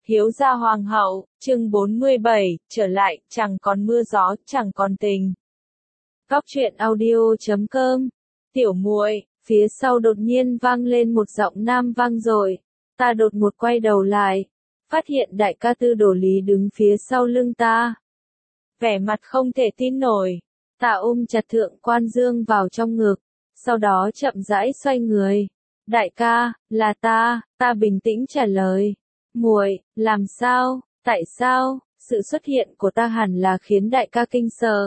Hiếu gia hoàng hậu, chương 47, trở lại, chẳng còn mưa gió, chẳng còn tình. Góc truyện audio.com. Tiểu muội, phía sau đột nhiên vang lên một giọng nam vang dội. Ta đột ngột quay đầu lại, phát hiện đại ca Tư Đồ Lý đứng phía sau lưng ta. Vẻ mặt không thể tin nổi, ta ôm chặt Thượng Quan Dương vào trong ngực, sau đó chậm rãi xoay người. Đại ca, là ta bình tĩnh trả lời. Muội, làm sao, tại sao, sự xuất hiện của ta hẳn là khiến đại ca kinh sợ.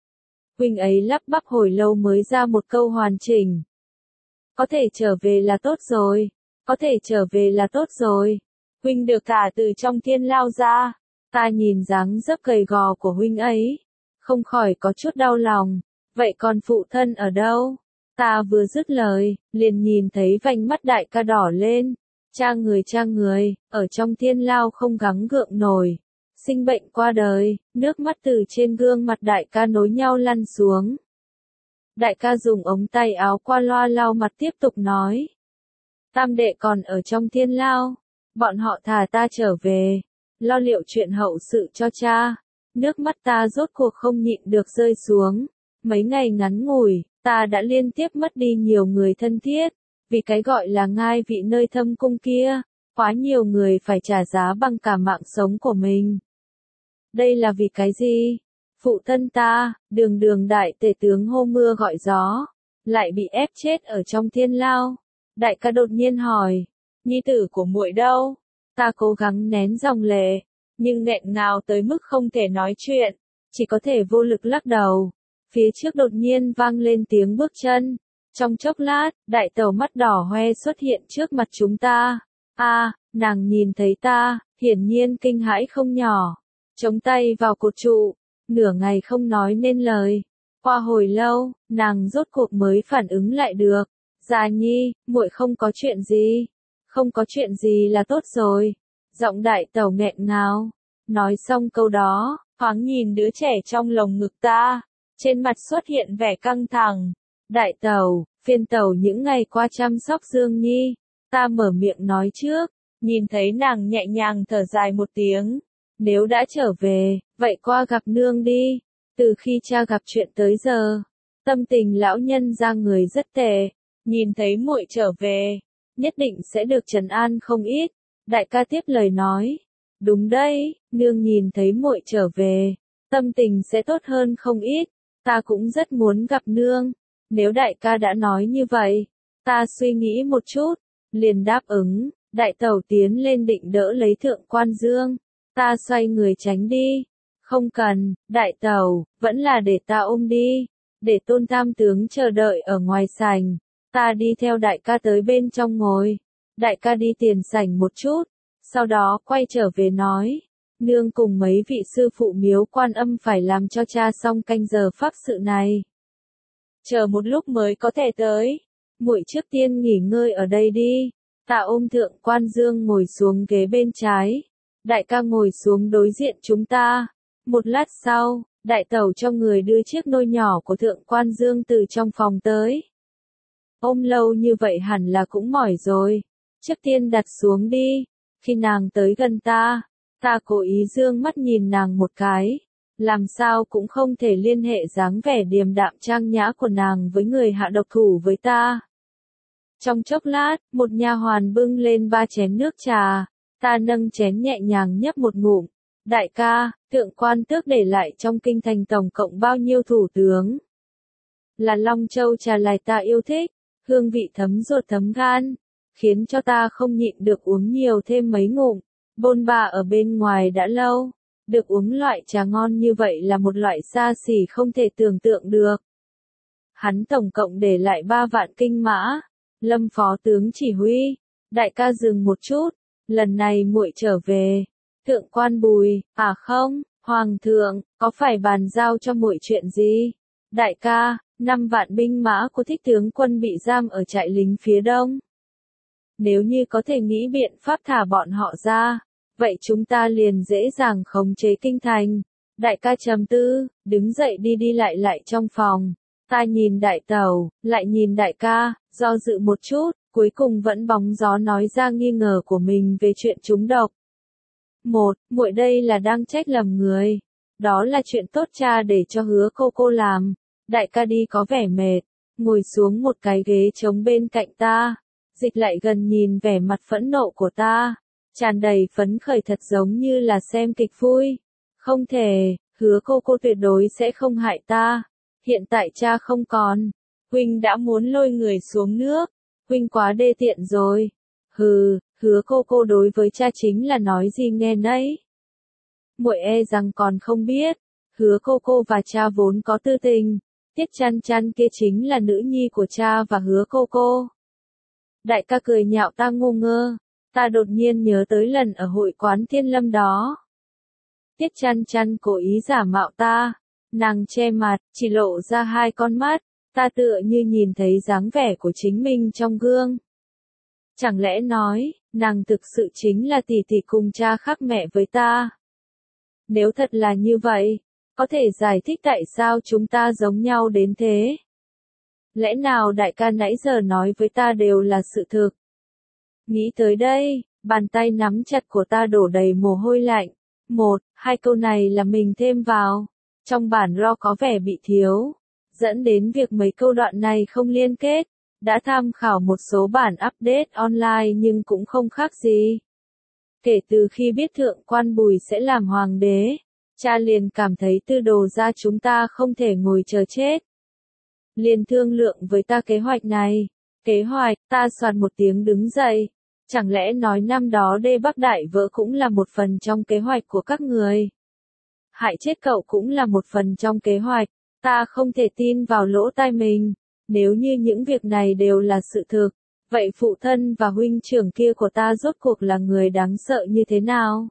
Huynh ấy lắp bắp hồi lâu mới ra một câu hoàn chỉnh. Có thể trở về là tốt rồi, có thể trở về là tốt rồi. Huynh được thả từ trong thiên lao ra, ta nhìn dáng dấp gầy gò của huynh ấy, không khỏi có chút đau lòng. Vậy còn phụ thân ở đâu? Ta vừa dứt lời, liền nhìn thấy vành mắt đại ca đỏ lên. Cha người, ở trong thiên lao không gắng gượng nổi. Sinh bệnh qua đời, nước mắt từ trên gương mặt đại ca nối nhau lăn xuống. Đại ca dùng ống tay áo qua loa lau mặt tiếp tục nói. Tam đệ còn ở trong thiên lao. Bọn họ thả ta trở về, lo liệu chuyện hậu sự cho cha. Nước mắt ta rốt cuộc không nhịn được rơi xuống. Mấy ngày ngắn ngủi, ta đã liên tiếp mất đi nhiều người thân thiết. Vì cái gọi là ngai vị nơi thâm cung kia, quá nhiều người phải trả giá bằng cả mạng sống của mình. Đây là vì cái gì? Phụ thân ta, đường đại tể tướng hô mưa gọi gió, lại bị ép chết ở trong thiên lao. Đại ca đột nhiên hỏi, nhi tử của muội đâu? Ta cố gắng nén dòng lệ, nhưng nghẹn ngào tới mức không thể nói chuyện, chỉ có thể vô lực lắc đầu. Phía trước đột nhiên vang lên tiếng bước chân. Trong chốc lát, đại tẩu mắt đỏ hoe xuất hiện trước mặt chúng ta. Nàng nhìn thấy ta, hiển nhiên kinh hãi không nhỏ. Chống tay vào cột trụ, nửa ngày không nói nên lời. Qua hồi lâu, nàng rốt cuộc mới phản ứng lại được. Già nhi, muội không có chuyện gì. Không có chuyện gì là tốt rồi. Giọng đại tẩu nghẹn ngào. Nói xong câu đó, thoáng nhìn đứa trẻ trong lồng ngực ta. Trên mặt xuất hiện vẻ căng thẳng. Đại tẩu, phiên tẩu những ngày qua chăm sóc Dương Nhi. Ta mở miệng nói trước, nhìn thấy nàng nhẹ nhàng thở dài một tiếng. Nếu đã trở về, vậy qua gặp nương đi. Từ khi cha gặp chuyện tới giờ, tâm tình lão nhân ra người rất tệ. Nhìn thấy muội trở về, nhất định sẽ được trấn an không ít. Đại ca tiếp lời nói. Đúng đấy, nương nhìn thấy muội trở về, tâm tình sẽ tốt hơn không ít. Ta cũng rất muốn gặp nương. Nếu đại ca đã nói như vậy, ta suy nghĩ một chút, liền đáp ứng. Đại tẩu tiến lên định đỡ lấy Thượng Quan Dương. Ta xoay người tránh đi. Không cần, đại tẩu, vẫn là để ta ôm đi. Để Tôn Tam tướng chờ đợi ở ngoài sảnh. Ta đi theo đại ca tới bên trong ngồi. Đại ca đi tiền sảnh một chút, sau đó quay trở về nói. Nương cùng mấy vị sư phụ miếu Quan Âm phải làm cho cha xong canh giờ pháp sự này. Chờ một lúc mới có thể tới. Muội trước tiên nghỉ ngơi ở đây đi. Ta ôm Thượng Quan Dương ngồi xuống ghế bên trái. Đại ca ngồi xuống đối diện chúng ta. Một lát sau, đại tẩu cho người đưa chiếc nôi nhỏ của Thượng Quan Dương từ trong phòng tới. Ôm lâu như vậy hẳn là cũng mỏi rồi. Trước tiên đặt xuống đi. Khi nàng tới gần ta cố ý dương mắt nhìn nàng một cái. Làm sao cũng không thể liên hệ dáng vẻ điềm đạm trang nhã của nàng với người hạ độc thủ với ta. Trong chốc lát, một nha hoàn bưng lên 3 chén nước trà. Ta nâng chén nhẹ nhàng nhấp một ngụm. Đại ca, Thượng Quan Tước để lại trong kinh thành tổng cộng bao nhiêu thủ tướng? Là Long Châu trà lại ta yêu thích, hương vị thấm ruột thấm gan, khiến cho ta không nhịn được uống nhiều thêm mấy ngụm. Bôn ba ở bên ngoài đã lâu, được uống loại trà ngon như vậy là một loại xa xỉ không thể tưởng tượng được. Hắn tổng cộng để lại 3 vạn kinh mã. Lâm phó tướng chỉ huy. Đại ca dừng một chút. Lần này muội trở về. Thượng Quan Bùi, không, Hoàng thượng, có phải bàn giao cho muội chuyện gì? Đại ca, 5 vạn binh mã của Thích tướng quân bị giam ở trại lính phía đông. Nếu như có thể nghĩ biện pháp thả bọn họ ra, vậy chúng ta liền dễ dàng khống chế kinh thành. Đại ca trầm tư, đứng dậy đi lại trong phòng. Ta nhìn đại tẩu, lại nhìn đại ca, do dự một chút, cuối cùng vẫn bóng gió nói ra nghi ngờ của mình về chuyện trúng độc. Muội đây là đang trách lầm người. Đó là chuyện tốt cha để cho Hứa cô làm. Đại ca đi có vẻ mệt, ngồi xuống một cái ghế trống bên cạnh ta, dịch lại gần nhìn vẻ mặt phẫn nộ của ta, tràn đầy phấn khởi thật giống như là xem kịch vui. Không thể, Hứa cô tuyệt đối sẽ không hại ta. Hiện tại cha không còn, huynh đã muốn lôi người xuống nước, huynh quá đê tiện rồi. Hừ, Hứa cô đối với cha chính là nói gì nghe nấy. Muội e rằng còn không biết, Hứa cô và cha vốn có tư tình. Tiết Chăn Chăn kia chính là nữ nhi của cha và Hứa cô. Đại ca cười nhạo ta ngu ngơ, ta đột nhiên nhớ tới lần ở hội quán Thiên Lâm đó. Tiết Chăn Chăn cố ý giả mạo ta, nàng che mặt, chỉ lộ ra hai con mắt, ta tựa như nhìn thấy dáng vẻ của chính mình trong gương. Chẳng lẽ nói, nàng thực sự chính là tỷ tỷ cùng cha khác mẹ với ta? Nếu thật là như vậy, có thể giải thích tại sao chúng ta giống nhau đến thế? Lẽ nào đại ca nãy giờ nói với ta đều là sự thực? Nghĩ tới đây, bàn tay nắm chặt của ta đổ đầy mồ hôi lạnh. Hai câu này là mình thêm vào. Trong bản RAW có vẻ bị thiếu, dẫn đến việc mấy câu đoạn này không liên kết. Đã tham khảo một số bản update online nhưng cũng không khác gì. Kể từ khi biết Thượng Quan Bùi sẽ làm hoàng đế, cha liền cảm thấy Tư Đồ gia chúng ta không thể ngồi chờ chết. Liền thương lượng với ta kế hoạch này. Kế hoạch, ta soạt một tiếng đứng dậy. Chẳng lẽ nói năm đó Đê Bắc Đại vỡ cũng là một phần trong kế hoạch của các người? Hại chết cậu cũng là một phần trong kế hoạch. Ta không thể tin vào lỗ tai mình. Nếu như những việc này đều là sự thực, vậy phụ thân và huynh trưởng kia của ta rốt cuộc là người đáng sợ như thế nào?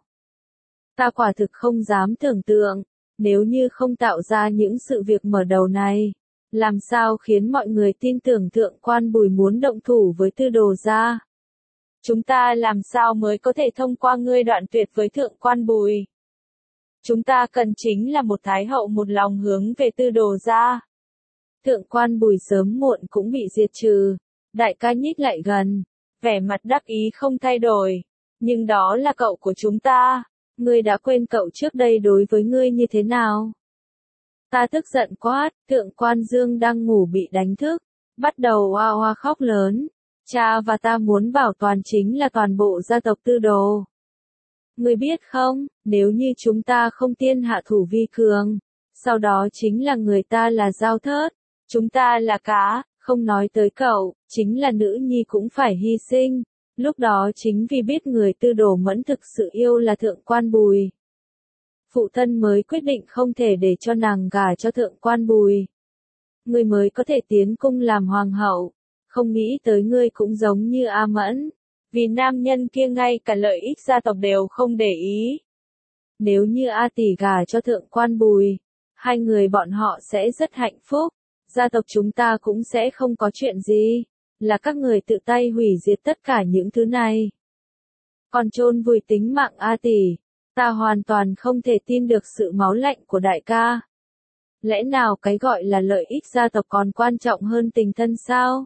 Ta quả thực không dám tưởng tượng, nếu như không tạo ra những sự việc mở đầu này, làm sao khiến mọi người tin tưởng Thượng Quan Bùi muốn động thủ với Tư Đồ gia? Chúng ta làm sao mới có thể thông qua ngươi đoạn tuyệt với Thượng Quan Bùi? Chúng ta cần chính là một thái hậu một lòng hướng về Tư Đồ gia. Thượng Quan Bùi sớm muộn cũng bị diệt trừ. Đại ca nhích lại gần, vẻ mặt đắc ý không thay đổi. Nhưng đó là cậu của chúng ta. Ngươi đã quên cậu trước đây đối với ngươi như thế nào? Ta tức giận quát, Thượng Quan Dương đang ngủ bị đánh thức, bắt đầu oa oa khóc lớn. Cha và ta muốn bảo toàn chính là toàn bộ gia tộc Tư Đồ. Ngươi biết không, nếu như chúng ta không tiên hạ thủ vi cường, sau đó chính là người ta là Dao Thớt, chúng ta là cá, không nói tới cậu, chính là nữ nhi cũng phải hy sinh. Lúc đó chính vì biết người Tư Đồ Mẫn thực sự yêu là Thượng Quan Bùi. Phụ thân mới quyết định không thể để cho nàng gả cho Thượng Quan Bùi. Ngươi mới có thể tiến cung làm hoàng hậu. Không nghĩ tới ngươi cũng giống như A Mẫn. Vì nam nhân kia ngay cả lợi ích gia tộc đều không để ý. Nếu như A tỷ gả cho Thượng Quan Bùi, hai người bọn họ sẽ rất hạnh phúc. Gia tộc chúng ta cũng sẽ không có chuyện gì. Là các người tự tay hủy diệt tất cả những thứ này. Còn chôn vùi tính mạng A tỷ. Ta hoàn toàn không thể tin được sự máu lạnh của đại ca. Lẽ nào cái gọi là lợi ích gia tộc còn quan trọng hơn tình thân sao?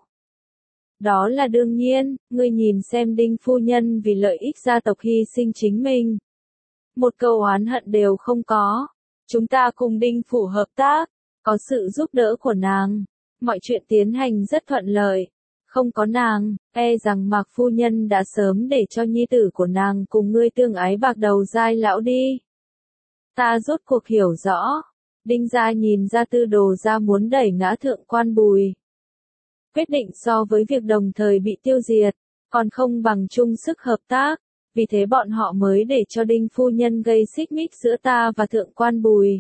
Đó là đương nhiên, ngươi nhìn xem Đinh phu nhân vì lợi ích gia tộc hy sinh chính mình. Một câu oán hận đều không có. Chúng ta cùng Đinh phủ hợp tác, có sự giúp đỡ của nàng. Mọi chuyện tiến hành rất thuận lợi. Không có nàng, e rằng Mạc phu nhân đã sớm để cho nhi tử của nàng cùng ngươi tương ái bạc đầu dai lão đi. Ta rốt cuộc hiểu rõ. Đinh gia nhìn ra Tư Đồ gia muốn đẩy ngã Thượng Quan Bùi. Quyết định so với việc đồng thời bị tiêu diệt, còn không bằng chung sức hợp tác, vì thế bọn họ mới để cho Đinh phu nhân gây xích mích giữa ta và Thượng Quan Bùi.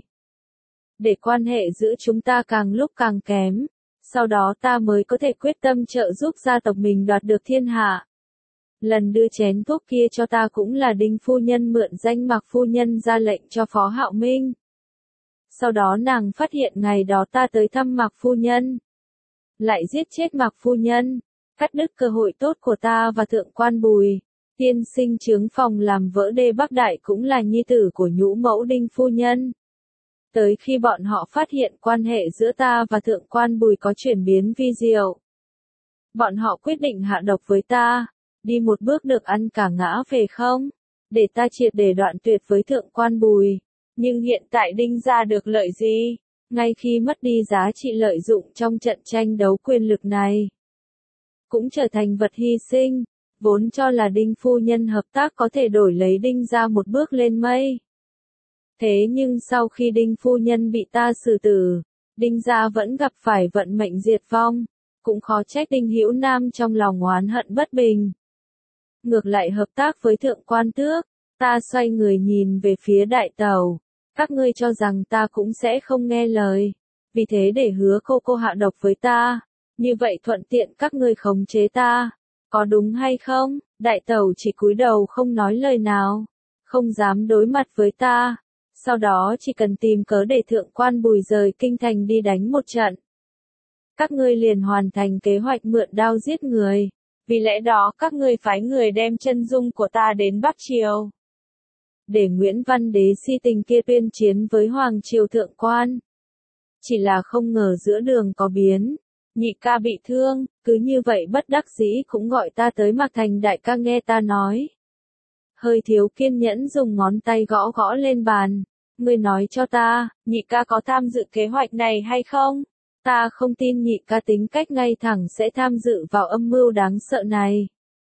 Để quan hệ giữa chúng ta càng lúc càng kém, sau đó ta mới có thể quyết tâm trợ giúp gia tộc mình đoạt được thiên hạ. Lần đưa chén thuốc kia cho ta cũng là Đinh phu nhân mượn danh Mạc phu nhân ra lệnh cho Phó Hạo Minh. Sau đó nàng phát hiện ngày đó ta tới thăm Mạc phu nhân, lại giết chết Mạc phu nhân, cắt đứt cơ hội tốt của ta và Thượng Quan Bùi. Tiên sinh chướng phòng làm vỡ Đê Bắc Đại cũng là nhi tử của nhũ mẫu Đinh phu nhân. Tới khi bọn họ phát hiện quan hệ giữa ta và Thượng Quan Bùi có chuyển biến vi diệu, bọn họ quyết định hạ độc với ta, đi một bước được ăn cả ngã về không. để ta triệt để đoạn tuyệt với thượng quan Bùi. Nhưng hiện tại Đinh gia được lợi gì? Ngay khi mất đi giá trị lợi dụng trong trận tranh đấu quyền lực này, cũng trở thành vật hy sinh, vốn cho là Đinh phu nhân hợp tác có thể đổi lấy Đinh gia một bước lên mây. Thế nhưng sau khi Đinh phu nhân bị ta xử tử, Đinh gia vẫn gặp phải vận mệnh diệt vong, cũng khó trách Đinh Hữu Nam trong lòng oán hận bất bình. Ngược lại hợp tác với thượng quan tước, ta xoay người nhìn về phía đại tàu. Các ngươi cho rằng ta cũng sẽ không nghe lời, vì thế để hứa cô hạ độc với ta, như vậy thuận tiện các ngươi khống chế ta, có đúng hay không? Đại tàu chỉ cúi đầu không nói lời nào, không dám đối mặt với ta, sau đó chỉ cần tìm cớ để thượng quan Bùi rời kinh thành đi đánh một trận. Các ngươi liền hoàn thành kế hoạch mượn đao giết người, vì lẽ đó các ngươi phái người đem chân dung của ta đến Bắc Triều, để Nguyễn Văn Đế si tình kia tuyên chiến với Hoàng Triều thượng quan. Chỉ là không ngờ giữa đường có biến, nhị ca bị thương, cứ như vậy bất đắc dĩ cũng gọi ta tới Mạc Thành. Đại ca nghe ta nói, hơi thiếu kiên nhẫn dùng ngón tay gõ gõ lên bàn. Ngươi nói cho ta, nhị ca có tham dự kế hoạch này hay không? Ta không tin nhị ca tính cách ngay thẳng sẽ tham dự vào âm mưu đáng sợ này.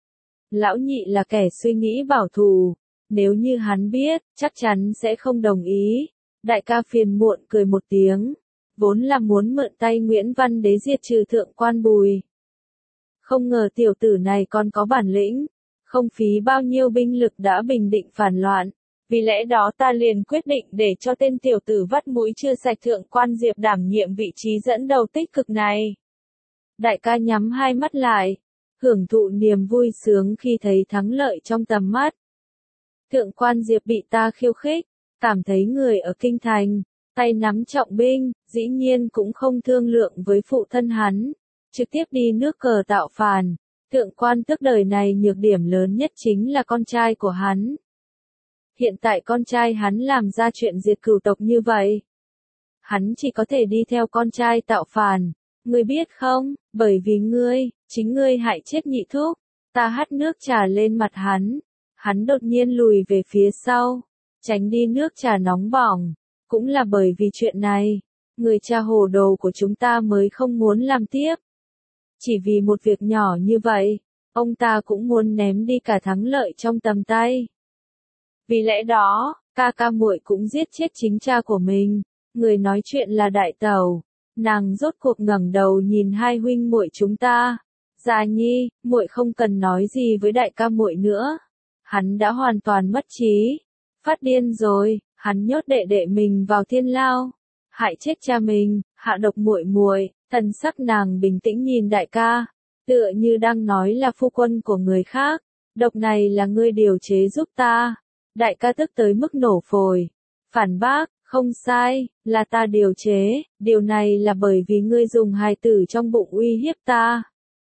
Lão nhị là kẻ suy nghĩ bảo thủ, nếu như hắn biết, chắc chắn sẽ không đồng ý. Đại ca phiền muộn cười một tiếng, vốn là muốn mượn tay Nguyễn Văn Đế diệt trừ thượng quan Bùi. Không ngờ tiểu tử này còn có bản lĩnh, không phí bao nhiêu binh lực đã bình định phản loạn. Vì lẽ đó ta liền quyết định để cho tên tiểu tử vắt mũi chưa sạch thượng quan Diệp đảm nhiệm vị trí dẫn đầu tích cực này. Đại ca nhắm hai mắt lại, hưởng thụ niềm vui sướng khi thấy thắng lợi trong tầm mắt. Thượng quan Diệp bị ta khiêu khích, cảm thấy người ở kinh thành, tay nắm trọng binh, dĩ nhiên cũng không thương lượng với phụ thân hắn, trực tiếp đi nước cờ tạo phản. Thượng quan Tước đời này nhược điểm lớn nhất chính là con trai của hắn. Hiện tại con trai hắn làm ra chuyện diệt cửu tộc như vậy, hắn chỉ có thể đi theo con trai tạo phản. Ngươi biết không, bởi vì chính ngươi hại chết nhị thúc. Ta hắt nước trà lên mặt hắn, hắn đột nhiên lùi về phía sau, tránh đi nước trà nóng bỏng. Cũng là bởi vì chuyện này, người cha hồ đồ của chúng ta mới không muốn làm tiếp. Chỉ vì một việc nhỏ như vậy, ông ta cũng muốn ném đi cả thắng lợi trong tầm tay. Vì lẽ đó, ca muội cũng giết chết chính cha của mình. Người nói chuyện là đại tẩu. Nàng rốt cuộc ngẩng đầu nhìn hai huynh muội chúng ta. Gia Nhi, muội không cần nói gì với đại ca muội nữa. Hắn đã hoàn toàn mất trí, phát điên rồi. Hắn nhốt đệ đệ mình vào thiên lao, hại chết cha mình, hạ độc muội muội. Thần sắc nàng bình tĩnh nhìn đại ca, tựa như đang nói là phu quân của người khác. Độc này là ngươi điều chế giúp ta. Đại ca tức tới mức nổ phổi, phản bác, không sai, là ta điều chế, điều này là bởi vì ngươi dùng hài tử trong bụng uy hiếp ta.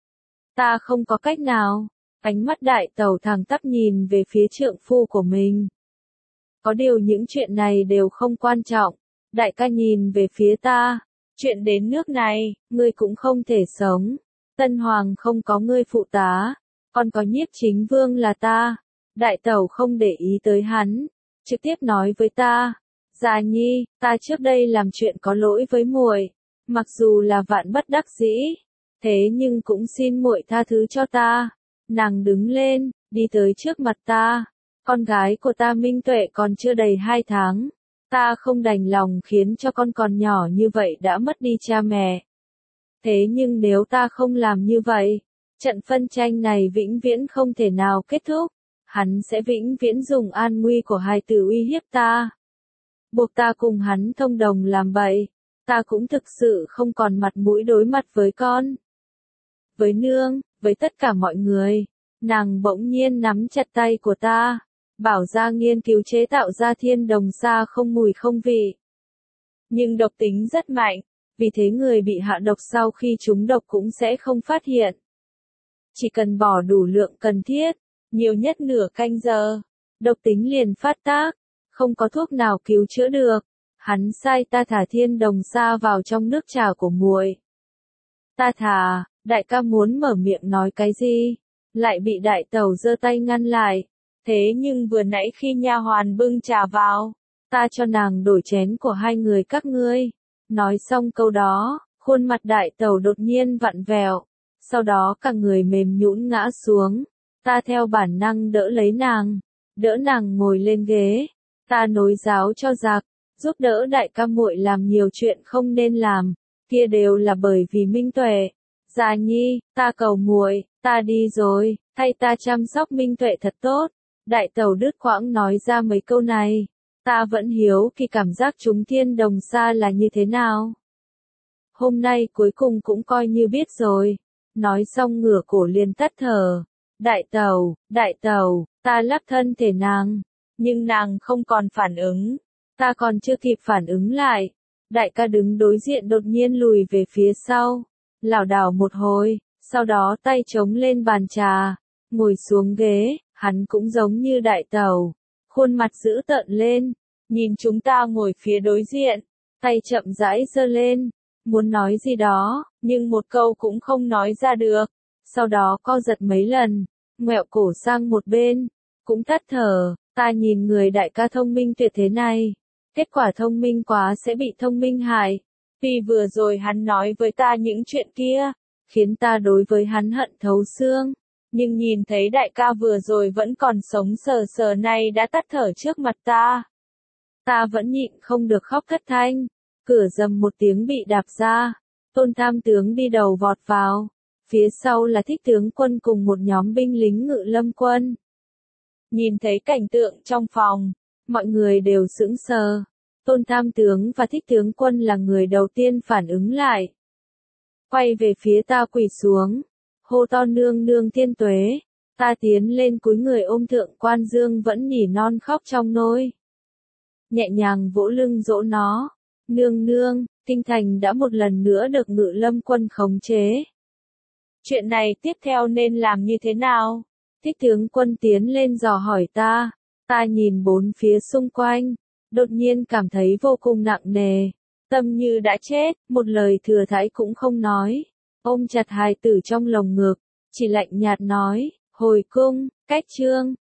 Ta không có cách nào. Ánh mắt đại tẩu thẳng tắp nhìn về phía trượng phu của mình. Có điều những chuyện này đều không quan trọng. Đại ca nhìn về phía ta, chuyện đến nước này, ngươi cũng không thể sống. Tân Hoàng không có ngươi phụ tá, còn có Nhiếp Chính Vương là ta. Đại tẩu không để ý tới hắn, trực tiếp nói với ta, Gia Nhi, ta trước đây làm chuyện có lỗi với muội, mặc dù là vạn bất đắc dĩ, thế nhưng cũng xin muội tha thứ cho ta. Nàng đứng lên, đi tới trước mặt ta, con gái của ta Minh Tuệ còn chưa đầy 2 tháng, ta không đành lòng khiến cho con còn nhỏ như vậy đã mất đi cha mẹ. Thế nhưng nếu ta không làm như vậy, trận phân tranh này vĩnh viễn không thể nào kết thúc. Hắn sẽ vĩnh viễn dùng an nguy của hài tử uy hiếp ta, buộc ta cùng hắn thông đồng làm bậy. Ta cũng thực sự không còn mặt mũi đối mặt với con, với nương, với tất cả mọi người. Nàng bỗng nhiên nắm chặt tay của ta, bảo ra nghiên cứu chế tạo ra thiên đồng xa không mùi không vị, nhưng độc tính rất mạnh, vì thế người bị hạ độc sau khi trúng độc cũng sẽ không phát hiện. Chỉ cần bỏ đủ lượng cần thiết, nhiều nhất nửa canh giờ, độc tính liền phát tác, không có thuốc nào cứu chữa được. Hắn sai ta thả thiên đồng xa vào trong nước trà của muội. Ta thả, đại ca muốn mở miệng nói cái gì, lại bị đại tẩu giơ tay ngăn lại. Thế nhưng vừa nãy khi nha hoàn bưng trà vào, ta cho nàng đổi chén của hai người các ngươi. Nói xong câu đó, khuôn mặt đại tẩu đột nhiên vặn vẹo, sau đó cả người mềm nhũn ngã xuống. Ta theo bản năng đỡ nàng ngồi lên ghế. Ta nối giáo cho giặc, giúp đỡ đại ca muội làm nhiều chuyện không nên làm, kia đều là bởi vì Minh Tuệ. Dạ nhi, ta cầu muội, ta đi rồi, thay ta chăm sóc Minh Tuệ thật tốt. Đại tẩu đứt quãng nói ra mấy câu này. Ta vẫn hiếu kỳ cảm giác chúng thiên đồng xa là như thế nào. Hôm nay cuối cùng cũng coi như biết rồi. Nói xong ngửa cổ liền tắt thở. Đại tẩu, ta lắp thân thể nàng. Nhưng nàng không còn phản ứng. Ta còn chưa kịp phản ứng lại. Đại ca đứng đối diện đột nhiên lùi về phía sau. Lảo đảo một hồi, sau đó tay chống lên bàn trà. Ngồi xuống ghế, hắn cũng giống như đại tẩu. Khuôn mặt dữ tợn lên. Nhìn chúng ta ngồi phía đối diện. Tay chậm rãi giơ lên. Muốn nói gì đó, nhưng một câu cũng không nói ra được. Sau đó co giật mấy lần, ngoẹo cổ sang một bên, cũng tắt thở. Ta nhìn người đại ca thông minh tuyệt thế này. Kết quả thông minh quá sẽ bị thông minh hại. Tuy vừa rồi hắn nói với ta những chuyện kia, khiến ta đối với hắn hận thấu xương. Nhưng nhìn thấy đại ca vừa rồi vẫn còn sống sờ sờ này đã tắt thở trước mặt ta. Ta vẫn nhịn không được khóc thất thanh. Cửa rầm một tiếng bị đạp ra. Tôn tham tướng đi đầu vọt vào. Phía sau là Thích tướng quân cùng một nhóm binh lính Ngự Lâm quân. Nhìn thấy cảnh tượng trong phòng, mọi người đều sững sờ. Tôn tham tướng và Thích tướng quân là người đầu tiên phản ứng lại. Quay về phía ta quỳ xuống. Hô to nương nương thiên tuế. Ta tiến lên cúi người ôm thượng quan Dương vẫn nỉ non khóc trong nôi. Nhẹ nhàng vỗ lưng dỗ nó. Nương nương, kinh thành đã một lần nữa được Ngự Lâm quân khống chế. Chuyện này tiếp theo nên làm như thế nào? Thích tướng quân tiến lên dò hỏi ta. Ta nhìn bốn phía xung quanh. Đột nhiên cảm thấy vô cùng nặng nề. Tâm như đã chết, một lời thừa thãi cũng không nói. Ôm chặt hài tử trong lồng ngực. Chỉ lạnh nhạt nói, hồi cung, cách trương.